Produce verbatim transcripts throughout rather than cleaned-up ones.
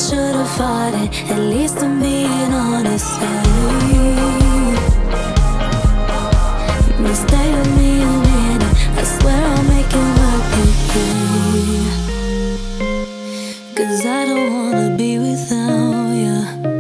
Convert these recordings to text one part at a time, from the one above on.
should've fought it. At least I'm being honest. Yeah. Just stay with me a minute. I swear I'll make it work with you. Cause I don't wanna be without you.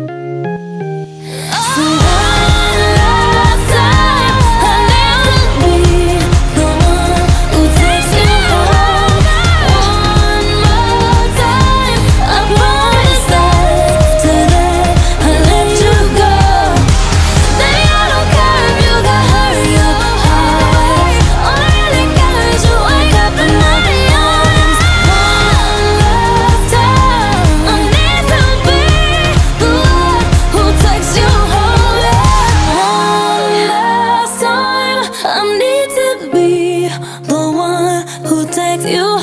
So one last time, I need to be the one who takes you home. One more time, I promise that today I'll let you go. Baby, I don't care if you got hurt your heart. All I really care is you wake up in my arms. One last time, I need to be the one who takes you home. One last time, I need to be the one who takes you home.